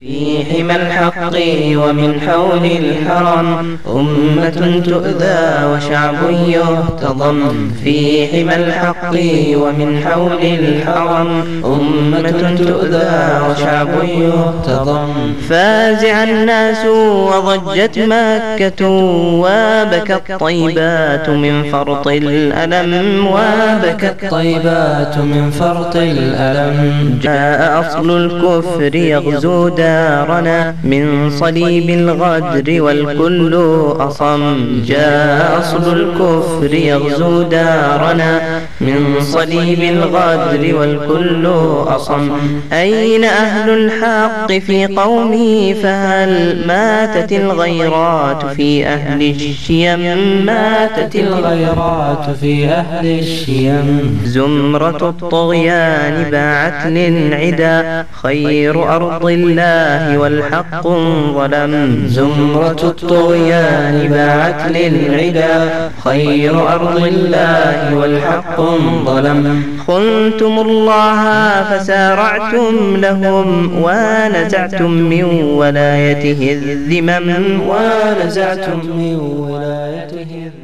في حمى الحق ومن حول الحرم أمة تؤذى وشعب يهتضم. في حمى الحق ومن حول الحرم أمة تؤذى وشعب يهتضم. فازع الناس وضجت مكة وبكت طيبات من فرط الألم. وبكت طيبات من فرط الألم. جاء أصل الكفر يغزو دارنا من صليب الغدر والكل أصم. جاء أصل الكفر يغزو دارنا من صليب الغدر والكل أصم. أين أهل الحق في قومي فهل ماتت الغيرات في أهل الشيم. ماتت الغيرات في أهل الشيم. زمرة الطغيان باعت للعدا خير أرض الله والحق ظلم. زمرة الطغيان باعت للعدا خير أرض الله والحق ظلم. خنتم الله فسارعتم لهم ونزعتم من ولايته الذمم. ونزعتم من ولايته